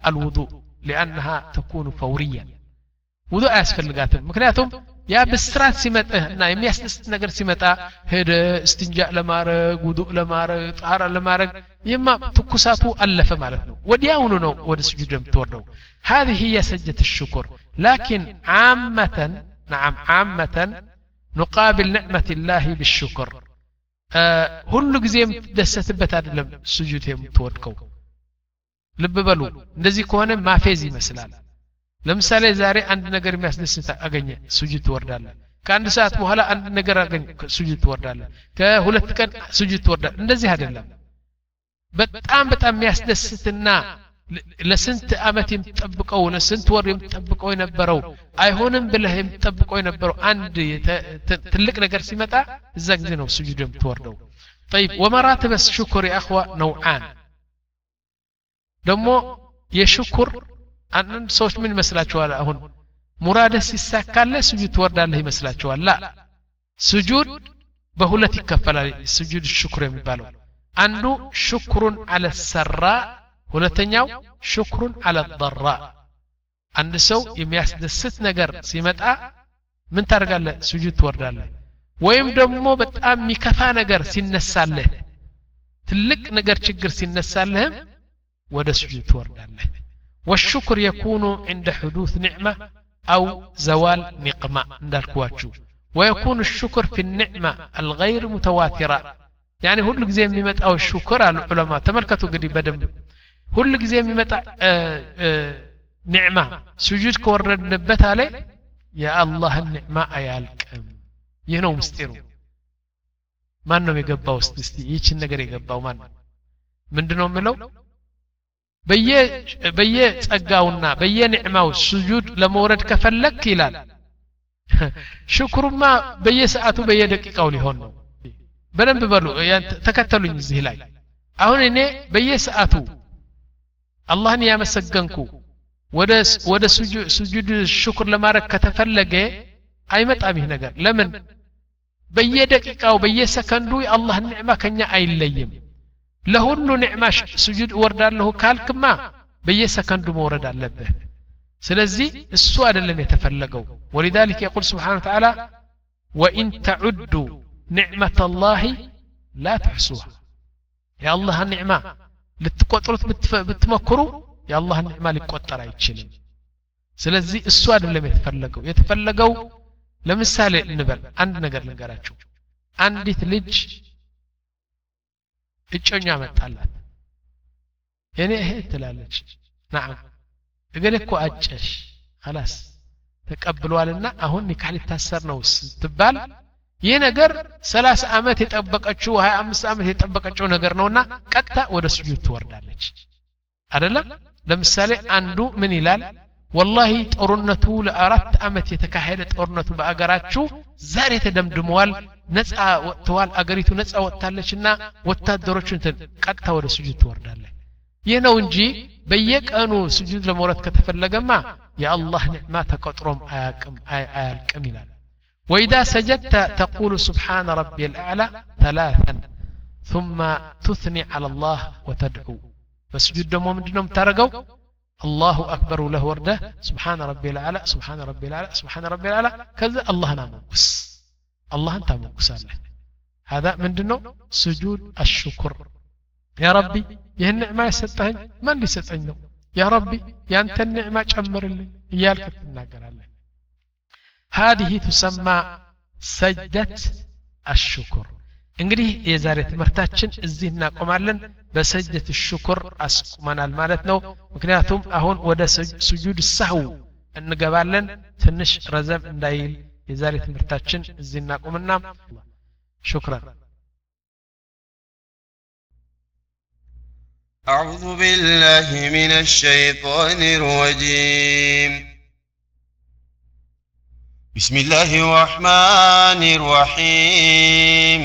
A: الوضوء لأنها تكون فوريا وضوء أسفلقاتهم مكنياتهم يا بسرات سمتنا የሚያስደስት ነገር ሲመጣ ሄደ استنجاء ለማረግ ውዱእ ለማረግ ጣራ ለማረግ ይማ ትኩሳቱ አለፈ ማለት ነው ወዲያውኑ ነው ወደ ስጁድ የምትወርደው هذه هي سجدة الشكر لكن عامة نعم عامة نقابل نعمة الله بالشكر ሁሉ ጊዜ የምትደሰትበት አይደለም ስጁድ የምትወድቀው ልብ በሉ እንደዚህ ከሆነ ማፌዝ ይመስላል ለምሳሌ ዛሬ አንድ ነገር የሚያስደስት አገኘ ስጁድ ትወርዳለህ ከአንድ ሰዓት በኋላ አንድ ነገር አገኘ ስጁድ ትወርዳለህ ከሁለት ቀን ስጁድ ትወርዳለህ እንደዚህ አይደለም በጣም በጣም የሚያስደስትና ለስንት አመት የምትጠብቀው ለስንት ወር የምትጠብቀው የነበረው አይሆንም ብለህ የምትጠብቀው የነበረው አንድ ትልቅ ነገር ሲመጣ እዛ ጊዜ ነው ስጁድ የምትወርደው طيب ومراتب الشكر يا اخوه نوعان ደሞ የሽኩር አንድ ሰዎች ምን መስላችኋል አሁን ሙራደስ ይሳካለ ስጁድ ትወርዳለህ ይመስላችኋል ላ ስጁድ በሁለት ይከፈላል ስጁድ ሽኩር የሚባለው አንዱ ሽኩሩን على السراء ሁለተኛው ሽኩሩን على الضراء አንድ ሰው የሚያስደስት ነገር ሲመጣ ምን ታደርጋለህ ስጁድ ትወርዳለህ ወይም ደግሞ በጣም የሚከፋ ነገር ሲነሳለህ ትልቅ ነገር ችግር ሲነሳለህ ወደ ስጁድ ትወርዳለህ والشكر يكون عند حدوث نعمة أو زوال نقمة ندركواتشو ويكون الشكر في النعمة الغير متواترة يعني هو اللي زي ميمت أو الشكر على العلماء تملكتوا قريب بدم هو اللي زي ميمت نعمة سجود كورد نبت عليه يا الله النعمة أيالك يهنو مستيرو ما أنه يقباو استستي ييش النقر يقباو ما من دنو ملو በየ በየ ጸጋውና በየኒዕማው ስጁድ ለመውረድ ከፈለክ ይላል ሽክሩማ በየሰዓቱ በየደቂቃው ሊሆን ነው በደንብ በሉ ተከተሉኝ እዚህ ላይ አሁን እኔ በየሰዓቱ አላህን ያመሰገንኩ ወደ ወደ ስጁድ ሽክር ለማረግ ከተፈለገ አይመጣም ይህ ነገር ለምን በየደቂቃው በየሰከንዱ የአላህ ኒዕማ ከኛ አይለይም ለሁሉ ኒዕማ ስጁድ ወርዳለሁ ካልክማ በየሰከንዱ መውረድ አለበት ስለዚህ እሱ አይደለም የተፈለገው ولذلك يقول سبحانه وتعالى وان تعدوا نعمه الله لا تحصوها يا الله النعمه ልትቆጥሩት ብትመክሩ يا الله النعمه ሊቆጠር አይችልም ስለዚህ እሱ አይደለም የተፈለገው የተፈለገው ለምሳሌ እንበል አንድ ነገር ልንገራችሁ አንዲት ልጅ እጮኛ መጣላት የኔ እህት ትላለች نعم እገሌ እኮ አጨሽ خلاص ተቀብሏልና አሁን ኒካህ ሊታሰር ነው ስትባል ይሄ ነገር ሰላሳ አመት የጠበቀችው ሃያ አምስት አመት የጠበቀችው ነገር ነውና ቀጥታ ወደ ስጁድ ትወርዳለች አይደለም ለምሳሌ አንዱ ምን ይላል والله ጦርነቱ ለአራት አመት የተካሄደ ጦርነቱ በአገራችሁ ዛሬ ተደምድመዋል ነፃ ወጥተዋል አገሪቱ ነፃ ወጣለችና ወታደሮችን ቀጥታ ወደ ስጁድ ትወርዳለች ይህ ነው እንጂ በየቀኑ ስጁድ ለመውረድ ከተፈለገማ የአላህ ኒዕማ ተቆጥሮም አያቅም አያልቅም ይላል واذا سجدت تقول سبحان ربي الاعلى ثلاثا ثم تثني على الله وتدعو فسجود دمو ምንድነው የምታረገው الله أكبر له ورده سبحان ربي الأعلى سبحان ربي الأعلى سبحان ربي الأعلى كذا الله ناموس الله أنت موكس الله هذا من دنو سجود الشكر يا ربي يه النعمة يستهن من اللي ستعنه يا ربي يا أنت النعمة جمر لي يالك تناقر الله هذه تسمى سجدة الشكر እንግዲህ የዛሬ ትምህርታችን እዚህ እናቆማለን በሰጅደት الشكر አስቁመናል ማለት ነው ምክንያቱም አሁን ወደ ስጁድ ሰህው እንገባለን ትንሽ ረዘም እንዳይል የዛሬ ትምህርታችን እዚህ እናቆምና شكرا
B: أعوذ بالله من الشيطان الرجيم بسم الله الرحمن الرحيم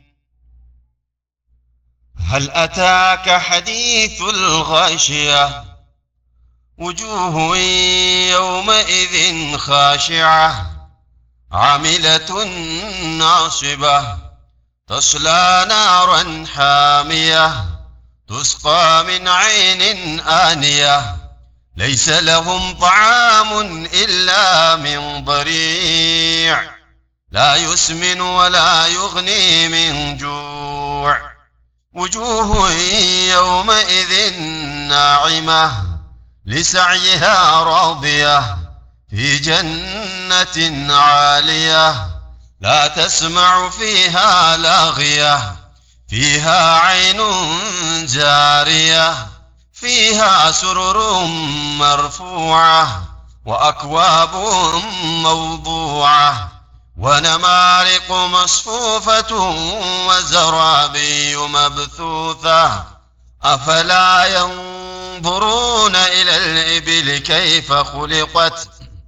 B: هل أتاك حديث الغاشية وجوه يومئذ خاشعة عاملة ناصبة تصلى نارا حامية تسقى من عين آنية ليس لهم طعام إلا من ضريع لا يسمن ولا يغني من جوع وجوه يومئذ ناعمة لسعيها راضية في جنة عالية لا تسمع فيها لاغية فيها عين جارية فيها سرر مرفوعة وأكواب موضوعة ونمارق مصفوفة وزرابي مبثوثة أفلا ينظرون إلى الإبل كيف خلقت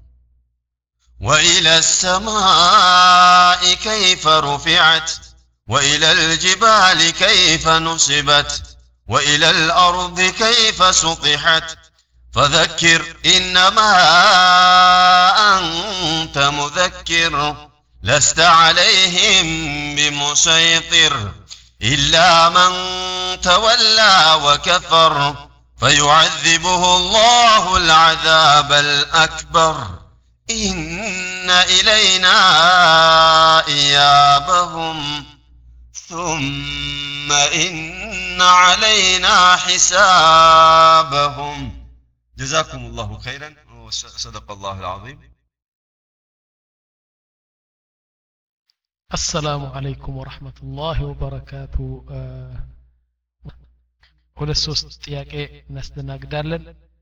B: وإلى السماء كيف رفعت وإلى الجبال كيف نصبت وإلى الأرض كيف سطحت فذكر إنما أنت مذكر لست عليهم بمسيطر إلا من تولى وكفر فيعذبه الله العذاب الأكبر إن إلينا إيابهم ثم إن علينا حسابهم جزاكم الله خيرا وصدق الله العظيم
A: السلام عليكم ورحمة الله وبركاته ሁለት ሶስት ጥያቄ እናስተናግዳለን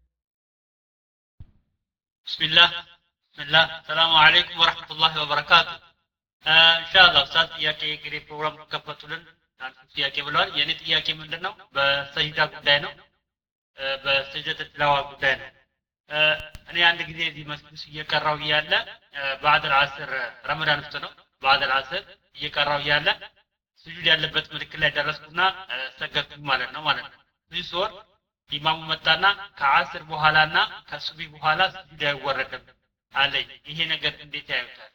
C: بسم الله بسم الله السلام عليكم ورحمة الله وبركاته إن شاء الله أستاذ ጥያቄ እንግዲህ ፕሮግራም ከፈቱልን አንተ ጥያቄ ብለዋል የኔ ጥያቄ ምንድነው በሰሂዳ ጉዳይ ነው በሰጀተ ትላዋ ጉዳይ ነው እኔ አንድ ጊዜ እዚህ መስጊድ እየቀራው ያለ بعد العصر ረመዳን ውስጥ ነው بعد العصر እየቀራው ያለ ስጁድ ያለበት ምልክት ላይ ደረስኩና ሰገድኩ ማለት ነው ማለት ነው እዚህ ሶር ኢማሙ መጣና ከአስር በኋላና ከሱቢ በኋላ ስጁድ አይወረድም አለኝ ይሄ ነገር እንዴት ያዩታል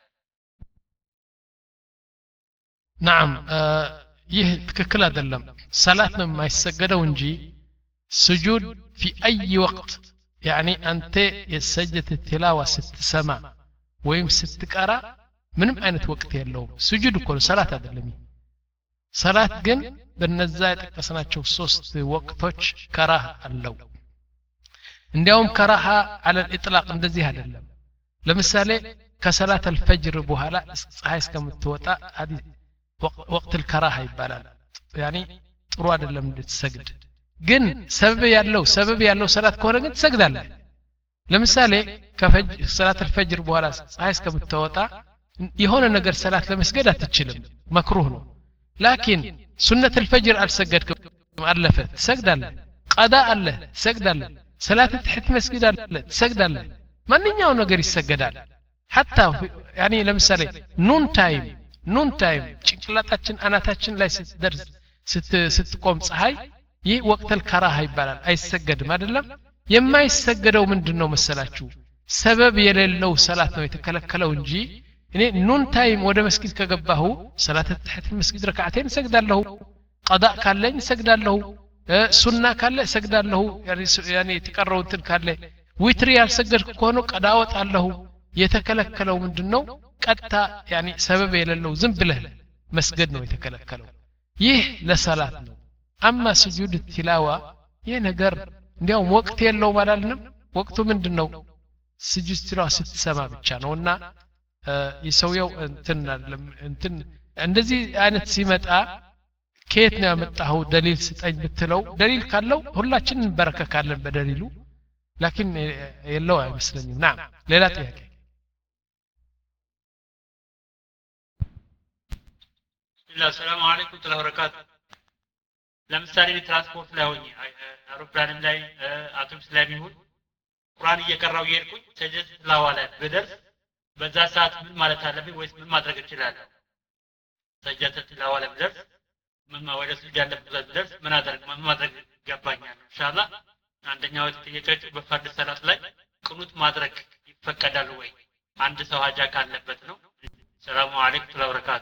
A: نعم ይህ ትክክል አይደለም ሰላት ነው የማይሰገደው እንጂ ስጁድ في اي وقت يعني انت የሰጀተ ትላዋ ስትሰማ ወይም ስትቀራ ምንም አይነት ወቅት የለውም ስጁድ እኮ ሰላት አይደለም ሰላት ግን በነዛ የተቀሰናቸው ሶስት ወቅቶች ከራህ አለው እንዲያውም ከራህ على الاطلاق እንደዚህ አይደለም ለምሳሌ ከሰላት الفجر በኋላ ፀሐይ እስከምትወጣ ሐዲስ وقت الكراهه ይባላል يعني ጥሩ አይደለም እንድትሰግድ ግን ሰበብ ያለው ሰበብ ያለው ሰላት ከሆነ ግን ትሰግዳለህ ለምሳሌ ከፈጅ ሰላት الفجر በኋላ ፀሐይ እስከምትወጣ የሆነ ነገር ሰላት ለመስገድ አትችልም መክሩህ ነው ላኪን ሱነት الفجر አልሰገድክም አለፈ ትሰግዳለህ ቀዳ አለ ትሰግዳለህ ሰላት ተሕት መስጊድ አለ ትሰግዳለህ ማንኛው ነገር ይሰገዳል حتى يعني ለምሳሌ ኑን ታይም ኑን ታይም ጭንቅላታችን አናታችን ላይ ስትደርስ ስትቆም ፀሐይ ይህ ወቅት الكراهه ይባላል አይሰገድም አይደለም የማይሰገደው ምንድነው መሰላችሁ ሰበብ የሌለው ሰላት ነው የተከለከለው እንጂ እኔ ኑን ታይም ወደ መስጊድ ከገባሁ ሰላት ተሕት መስጊድ ረካዓተን ሰግዳለሁ ቀዳ ካለኝ ሰግዳለሁ ሱና ካለ ሰግዳለሁ ያኒ ተቀረውትን ካለ ዊትሪ ያልሰገድኩ ከሆነ ቀዳ ወጣለሁ የተከለከለው ምንድነው ቀጥታ ያኒ ሰበብ የሌለው ዝም ብለህ መስገድ ነው የተከለከለው ይህ ለሰላት ነው አማ ስጁድ ትላዋ ይህ ነገር እንዲያው ወቅት የለው ማለትንም ወቅቱ ምንድነው ስጁድ ትላዋ ስትሰማ ብቻ ነውና ይሰውየው እንትን እንትን እንደዚህ አይነት ሲመጣ ከየት ነው ያመጣው ደሊል ስጠኝ ብትለው ደሊል ካለው ሁላችንን እንበረከካለን በደሊሉ ላኪን የለው አይመስለኝም نعم ሌላ ጥያቄ
C: السلام عليكم ورحمة الله وبركاته ለምሳሌ ትራንስፖርት ላይ ሆኜ አውሮፕላንም ላይ አውቶቡስ ላይ ቢሆን ቁርአን እየቀራው እየሄድኩኝ ሰጀደ ትላዋ ላይ በደርስ በዛ ሰዓት ምን ማለት አለብኝ ወይስ ምን ማድረግ እችላለሁ ሰጀደ ትላዋ ላይ በደርስ ምን ወደ ስጁድ ያለበት ደርስ ምን አደረግ ምን ማድረግ ይገባኛል ኢንሻአላህ አንደኛው ጥያቄው በፈርድ ሰላት ላይ ቅኑት ማድረግ ይፈቀዳል ወይ አንድ ሰው ሀጃ ካለበት ነው ሰላም አለይኩም ወበረካቱ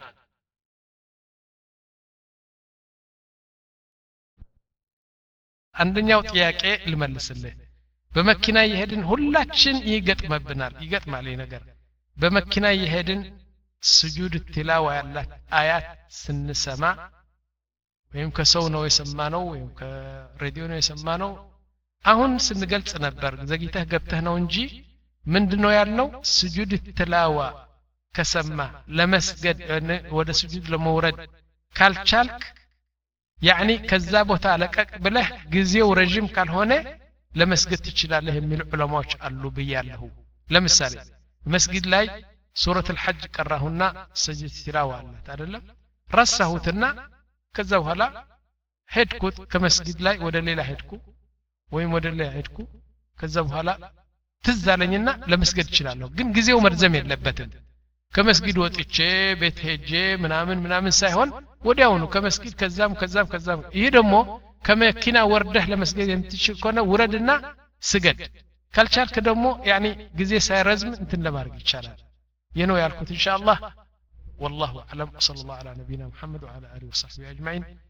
A: አንደኛው ጥያቄ ልመልስልህ በመኪና ይሄድን ሁላችን ይገጥመብናል ይገጥማል ይሄ ነገር በመኪና ይሄድን ስጁድ ትላዋ ያላት አያት ስንሰማ ወይም ከሰው ነው የሰማነው ወይም ከሬዲዮ ነው የሰማነው አሁን ስንገልጽ ነበር ዘግይተህ ገብተህ ነው እንጂ ምንድነው ያልነው ስጁድ ትላዋ ከሰማ ለመስገድ ወደ ስጁድ ለመውረድ ካልቻልክ يعني ከዛ ቦታ ለቀቅ ብለህ ጊዜው ረጅም ካልሆነ ለመስገድ ትችላለህ የሚሉ ዑለማዎች አሉ በያለሁ ለምሳሌ መስጊድ ላይ ሱረቱ الحج ቀራሁና ስጁድ ትላዋ አላት አይደለም ረሳሁትና ከዛ በኋላ ሄድኩት ከመስጊድ ላይ ወደ ሌላ ሄድኩ ወይም ወደ ሌላ ሄድኩ ከዛ በኋላ ትዝ አለኝና ለመስገድ እችላለሁ ግን ጊዜው መርዘም የለበትም ከመስጊድ ወጥቼ ቤት ሄጄ ምናምን ምናምን ሳይሆን ወዲያውኑ ከመስጊድ ከዛም ከዛም ከዛም ይሄ ደግሞ ከመኪና ወርደህ ለመስገድ የምትችል ከሆነ ውረድና ስገድ ካልቻልክ ደግሞ يعني ጊዜ ሳይረዝም እንትን ለማድረግ ይቻላል የነው ያልኩት ኢንሻአላህ والله اعلم صلى الله على نبينا محمد وعلى اله وصحبه اجمعين